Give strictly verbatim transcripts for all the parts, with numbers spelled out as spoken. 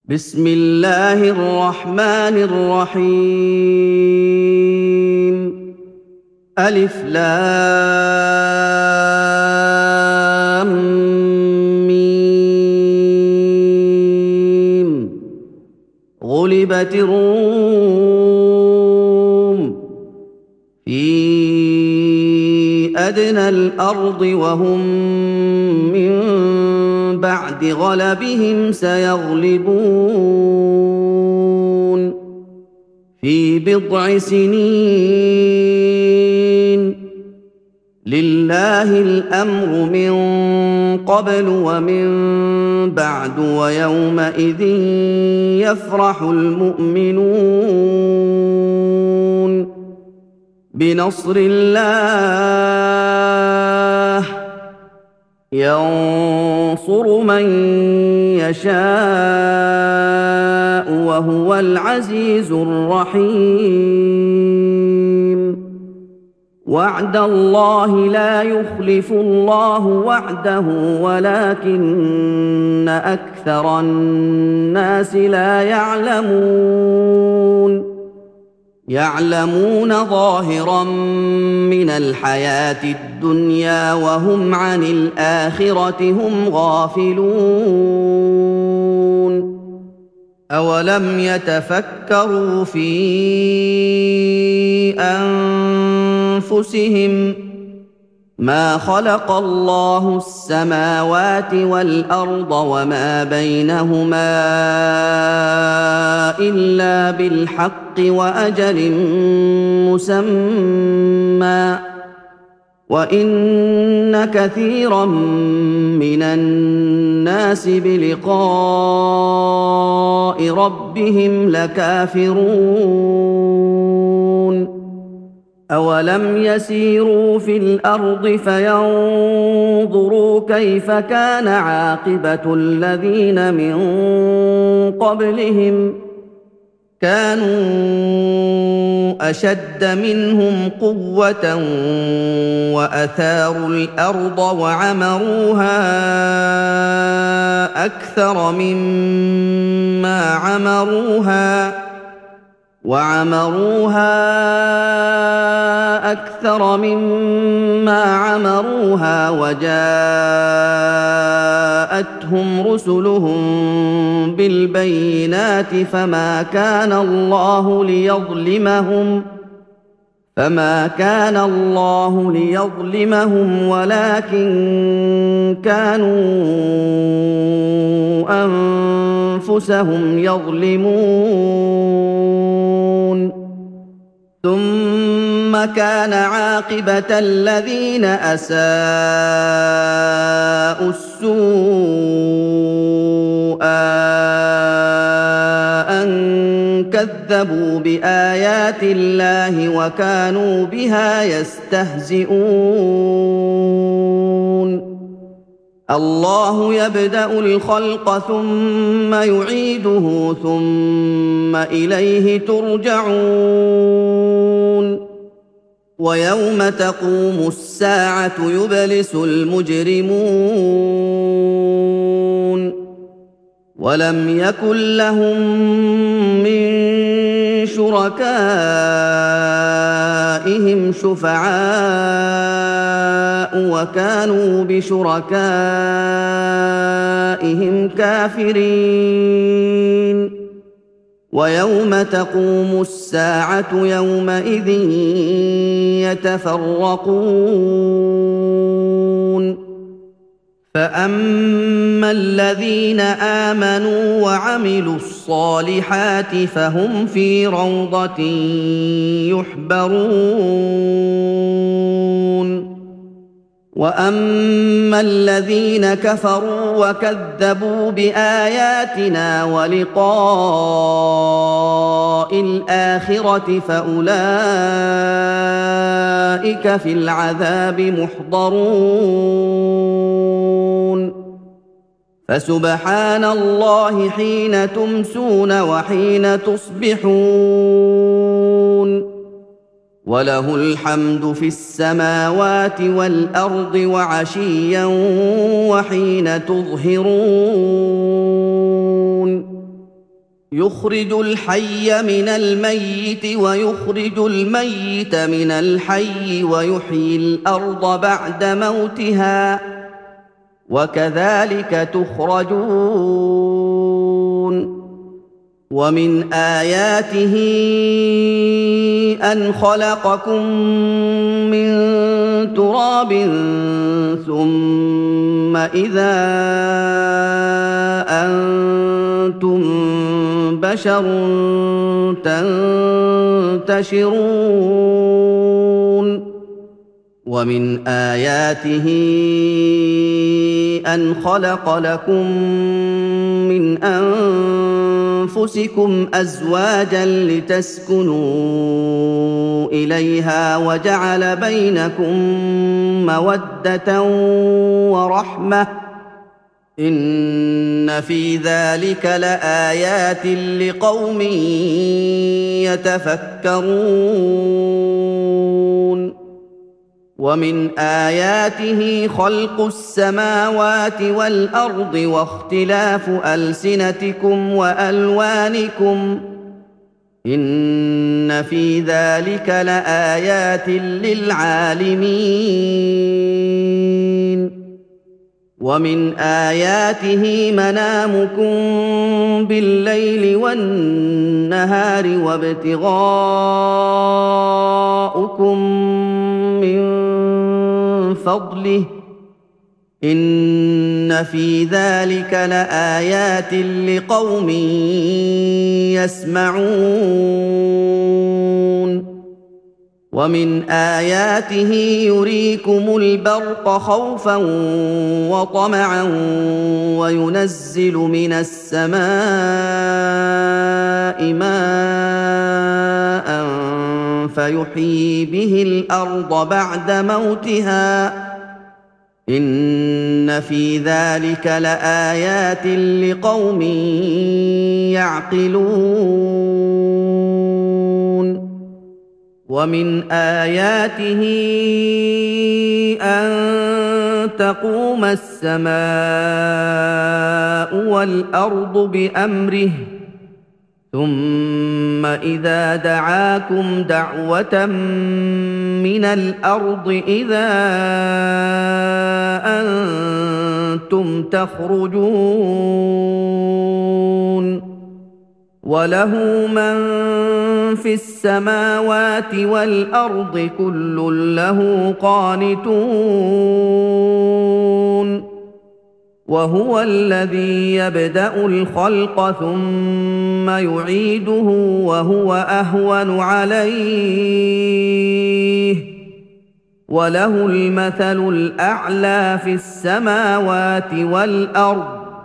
بسم الله الرحمن الرحيم. ألف لام ميم. غلبت الروم في أدنى الأرض وهم من بعد غلبهم سيغلبون في بضع سنين. لله الأمر من قبل ومن بعد ويومئذ يفرح المؤمنون بنصر الله ينصر من يشاء وهو العزيز الرحيم. وعد الله لا يخلف الله وعده ولكن أكثر الناس لا يعلمون. يعلمون ظاهرا من الحياة الدنيا وهم عن الآخرة هم غافلون. أولم يتفكروا في أنفسهم ما خلق الله السماوات والأرض وما بينهما إلا بالحق وأجل مسمى وإن كثيرا من الناس بلقاء ربهم لكافرون. أولم يسيروا في الأرض فينظروا كيف كان عاقبة الذين من قبلهم كانوا أشد منهم قوة وأثاروا الأرض وعمروها أكثر مما عمروها وعمروها أكثر مما عمروها وجاءتهم رسلهم بالبينات فما كان الله ليظلمهم فما كان الله ليظلمهم ولكن كانوا أنفسهم يظلمون. ثم كان عاقبة الذين أساءوا السوء أن كذبوا بآيات الله وكانوا بها يستهزئون. الله يبدأ الخلق ثم يعيده ثم إليه ترجعون. ويوم تقوم الساعة يبلس المجرمون ولم يكن لهم من شركائهم شفعاء وكانوا بشركائهم كافرين. ويوم تقوم الساعة يومئذ يتفرقون. فأما الذين آمنوا وعملوا الصالحات فهم في روضة يحبرون. وأما الذين كفروا وكذبوا بآياتنا ولقاء الآخرة فأولئك في العذاب محضرون. فسبحان الله حين تمسون وحين تصبحون وله الحمد في السماوات والأرض وعشيا وحين تظهرون يخرج الحي من الميت ويخرج الميت من الحي ويحيي الأرض بعد موتها وكذلك تخرجون ومن آياته أن خلقكم من تراب ثم إذا أنتم بشر تنتشرون ومن آياته أن خلق لكم من أنفسكم أزواجا لتسكنوا إليها وجعل بينكم مودة ورحمة إن في ذلك لآيات لقوم يتفكرون ومن آياته خلق السماوات والأرض واختلاف ألسنتكم وألوانكم إن في ذلك لآيات للعالمين ومن آياته منامكم بالليل والنهار وابتغاؤكم من فضله إن في ذلك لآيات لقوم يسمعون ومن آياته يريكم البرق خوفا وطمعا وينزل من السماء ماء فيحيي به الأرض بعد موتها إن في ذلك لآيات لقوم يعقلون ومن آياته أن تقوم السماء والأرض بأمره ثم إذا دعاكم دعوة من الأرض إذا أنتم تخرجون وله من في السماوات والأرض كل له قانتون وهو الذي يبدأ الخلق ثم يعيده وهو أهون عليه وله المثل الأعلى في السماوات والأرض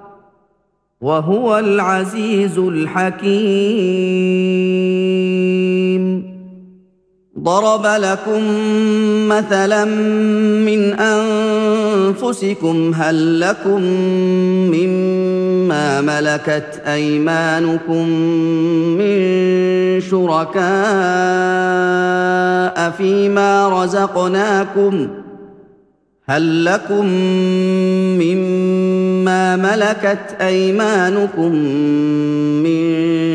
وهو العزيز الحكيم ضرب لكم مثلا من أنفسكم هل لكم مما ملكت أيمانكم من شركاء فيما رزقناكم هل لكم مما ملكت أيمانكم من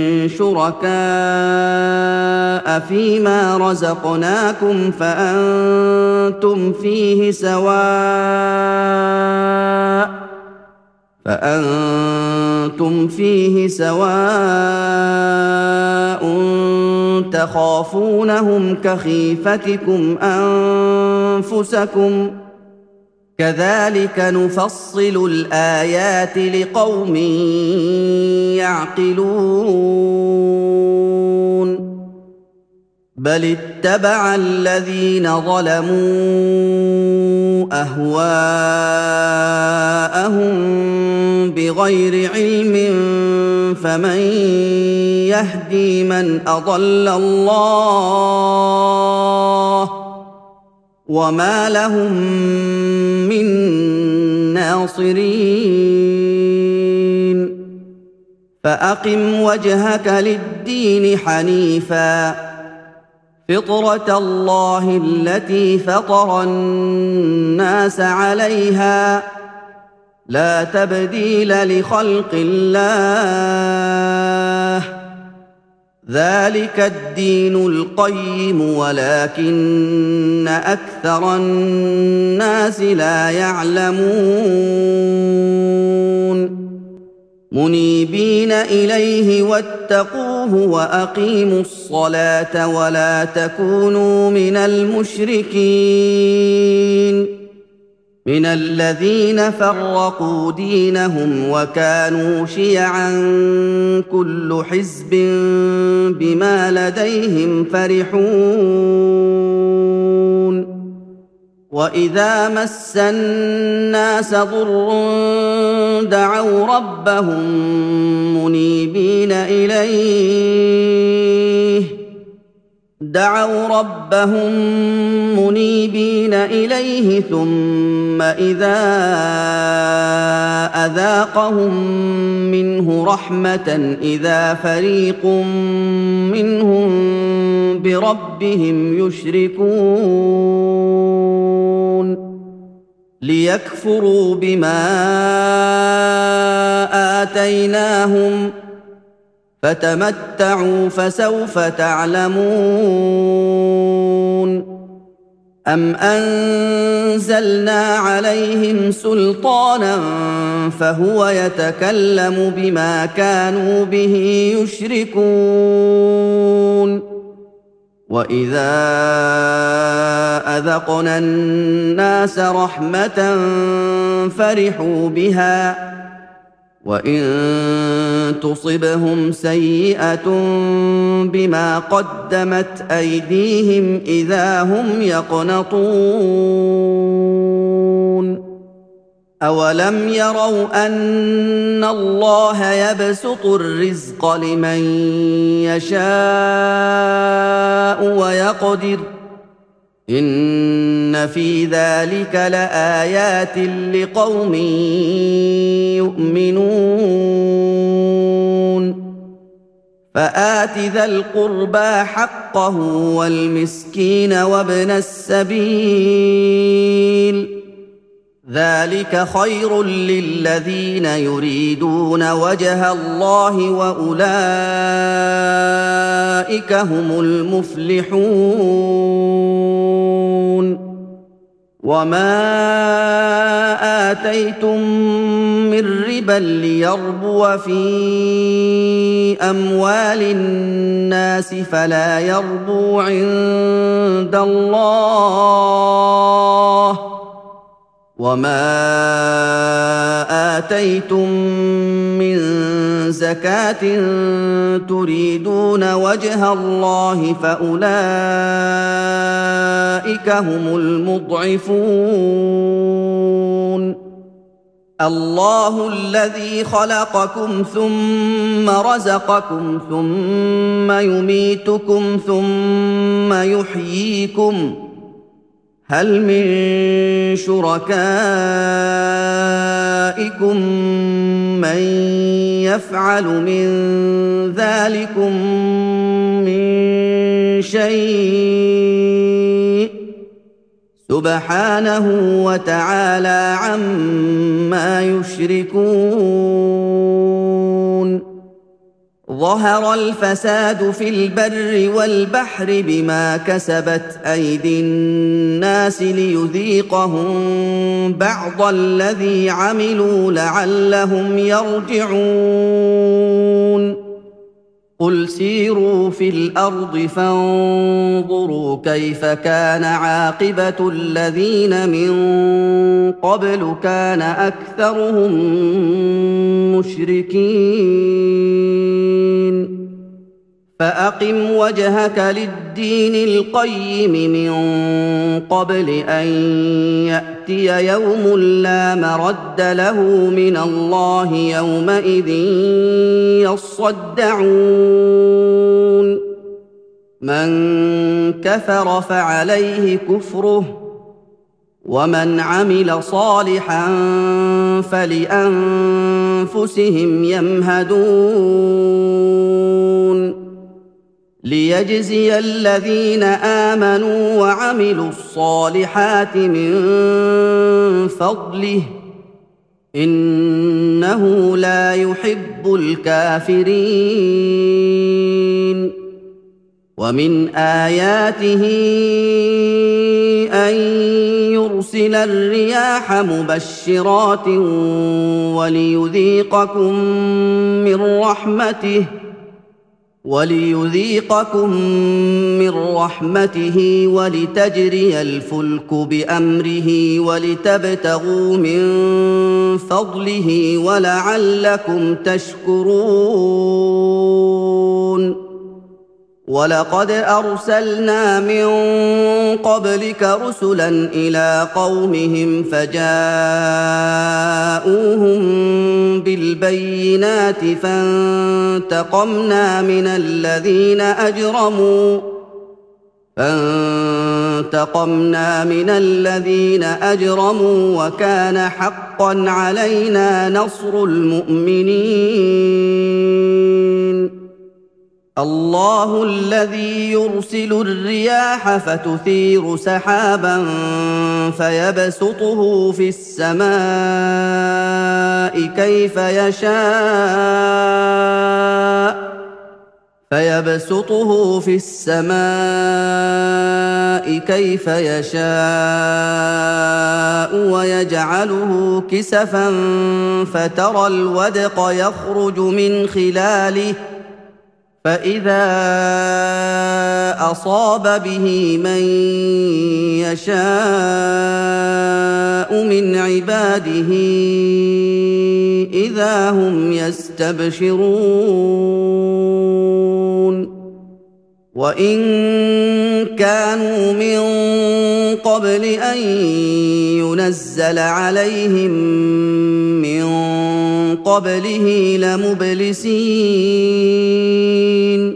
شركاء فيما رزقناكم فأنتم فيه سواء فأنتم فيه سواء تخافونهم كخيفتكم أنفسكم كذلك نفصل الآيات لقوم يعقلون بل اتبع الذين ظلموا أهواءهم بغير علم فمن يهدي من أضل الله وما لهم من ناصرين فأقم وجهك للدين حنيفا فطرة الله التي فطر الناس عليها لا تبديل لخلق الله ذلك الدين القيم ولكن أكثر الناس لا يعلمون منيبين إليه واتقوه وأقيموا الصلاة ولا تكونوا من المشركين من الذين فرقوا دينهم وكانوا شيعا كل حزب بما لديهم فرحون وإذا مس الناس ضر دعوا ربهم منيبين إليه دعوا ربهم منيبين إليه ثم إذا أذاقهم منه رحمة إذا فريق منهم بربهم يشركون ليكفروا بما آتيناهم فتمتعوا فسوف تعلمون أم أنزلنا عليهم سلطانا فهو يتكلم بما كانوا به يشركون وإذا أذقنا الناس رحمة فرحوا بها وإن تصبهم سيئة بما قدمت أيديهم إذا هم يقنطون أولم يروا أن الله يبسط الرزق لمن يشاء ويقدر إن في ذلك لآيات لقوم يؤمنون فآت ذا القربى حقه والمسكين وابن السبيل ذلك خير للذين يريدون وجه الله وأولئك هم المفلحون وما آتيتم من ربا ليربو في أموال الناس فلا يربو عند الله وما آتيتم من زكاة تريدون وجه الله فأولئك هم المضعفون الله الذي خلقكم ثم رزقكم ثم يميتكم ثم يحييكم هل من شركائكم من يفعل من ذلكم من شيء سبحانه وتعالى عما يشركون ظهر الفساد في البر والبحر بما كسبت أيدي الناس ليذيقهم بعض الذي عملوا لعلهم يرجعون قل سيروا في الأرض فانظروا كيف كان عاقبة الذين من قبل كان أكثرهم مشركين فأقم وجهك للدين القيم من قبل أن يأتي يوم لا مرد له من الله يومئذ يصدعون من كفر فعليه كفره ومن عمل صالحا فلأنفسهم يمهدون ليجزي الذين آمنوا وعملوا الصالحات من فضله إنه لا يحب الكافرين ومن آياته أن يرسل الرياح مبشرات وليذيقكم من رحمته وليذيقكم من رحمته ولتجري الفلك بأمره ولتبتغوا من فضله ولعلكم تشكرون ولقد أرسلنا من قبلك رسلا إلى قومهم فجاءوهم بالبينات فانتقمنا من الذين أجرموا فانتقمنا من الذين أجرموا وكان حقا علينا نصر المؤمنين الله الذي يرسل الرياح فتثير سحابا فيبسطه في السماء كيف يشاء فيبسطه في السماء كيف يشاء ويجعله كسفا فترى الودق يخرج من خلاله فإذا أصاب به من يشاء من عباده إذا هم يستبشرون وإن كانوا من قبل أن ينزل عليهم من قبله لمبلسين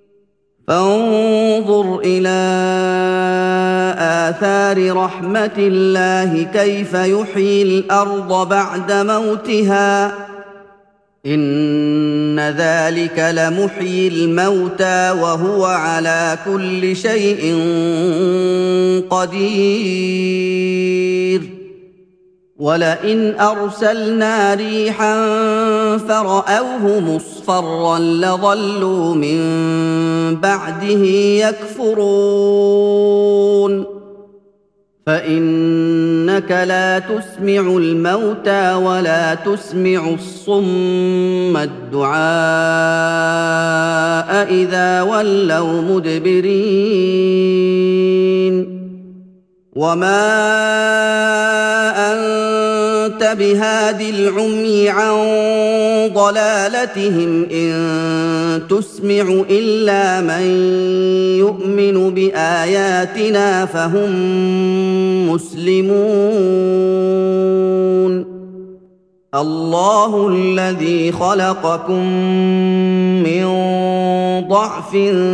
فانظر إلى آثار رحمة الله كيف يحيي الأرض بعد موتها إن ذلك لمحيي الموتى وهو على كل شيء قدير ولئن أرسلنا ريحا فرأوه مصفرا لظلوا من بعده يكفرون فإنك لا تسمع الموتى ولا تسمع الصم الدعاء إذا ولوا مدبرين وما أنت بهاد العمي عن ضلالتهم إن تسمع إلا من يؤمن بآياتنا فهم مسلمون الله الذي خلقكم من ضعف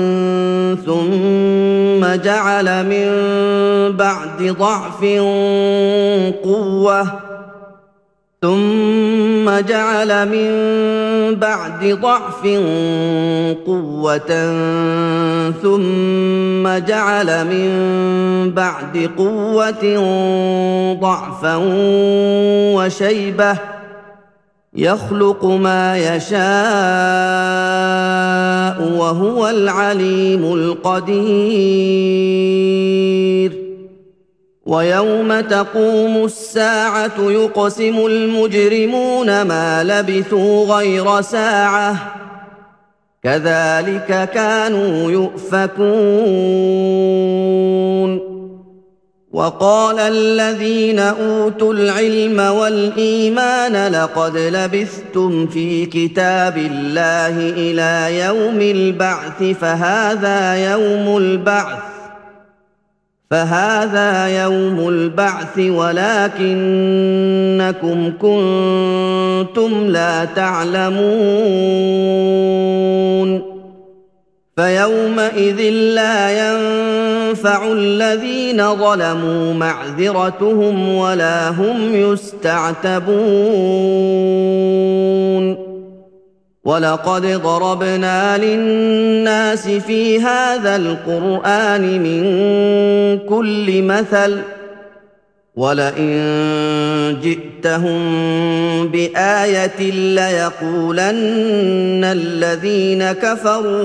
ثم جعل من بعد ضعف قوة ثم جعل من بعد ضعف قوة ثم جعل من بعد قوة ضعفا وشيبة يخلق ما يشاء وهو العليم القدير ويوم تقوم الساعة يقسم المجرمون ما لبثوا غير ساعة كذلك كانوا يؤفكون وقال الذين أوتوا العلم والإيمان لقد لبثتم في كتاب الله إلى يوم البعث فهذا يوم البعث فهذا يوم البعث ولكنكم كنتم لا تعلمون فيومئذ لا ينفع الذين ظلموا معذرتهم ولا هم يستعتبون ولقد ضربنا للناس في هذا القرآن من كل مثل ولئن جئتهم بآية ليقولن الذين كفروا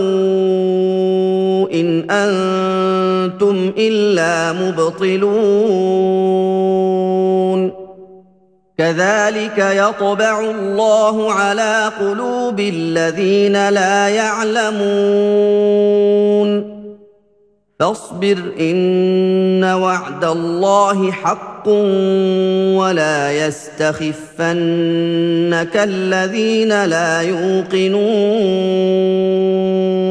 إن أنتم إلا مبطلون كذلك يطبع الله على قلوب الذين لا يعلمون فاصبر إن وعد الله حق ولا يستخفنك الذين لا يوقنون